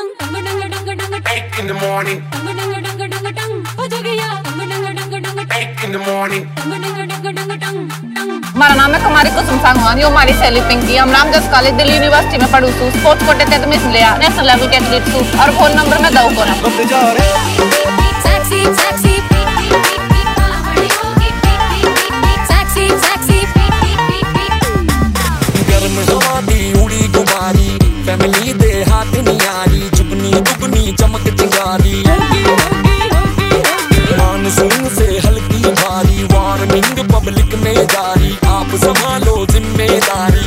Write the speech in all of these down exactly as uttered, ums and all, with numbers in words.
Eight in the morning. Eight in the morning. हमारा नाम है कुमारी कुसुम सांगवान, यो हमारी सहेली पिंकी। हम रामदास कॉलेज दिल्ली यूनिवर्सिटी में पढ़ू सू। स्पोर्ट्स कोटे ते मिस लिया नेशनल लेवल के एथलीट सू और फोन नंबर में दो को ना। फैमिली दे हाथ नियारी जुगनी दुगनी चमक चिंगारी मानसून से हल्की भारी वार्निंग पब्लिक में जारी आप संभालो जिम्मेदारी।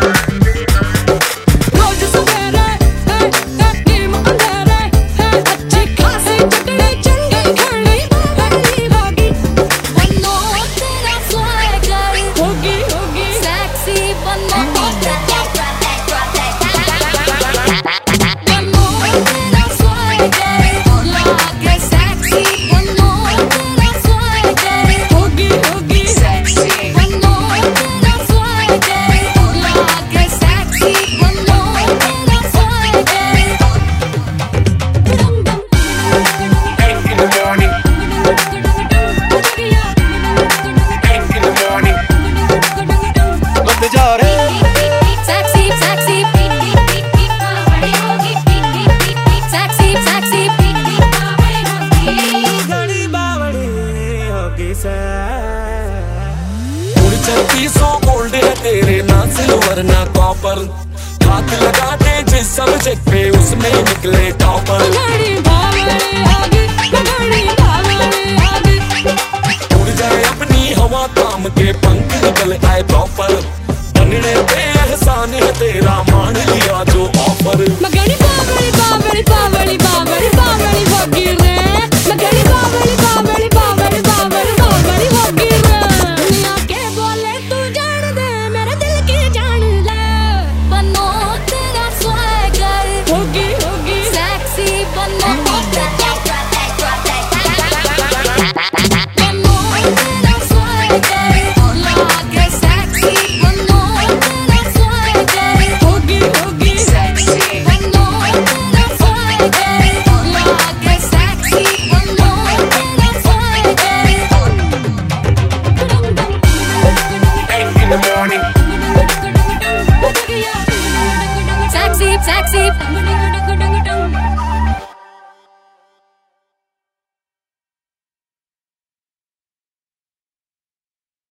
छत्तीसों गोल्ड है तेरे ना सिल्वर ना कॉपर हाथ लगा दे जिस सब्जेक्ट पे उसमें निकले टॉपर। उड़ जाए अपनी हवा काम के पंख निकल आए प्रॉपर बनने पे एहसान है तेरा मान लिया जो ऑफर।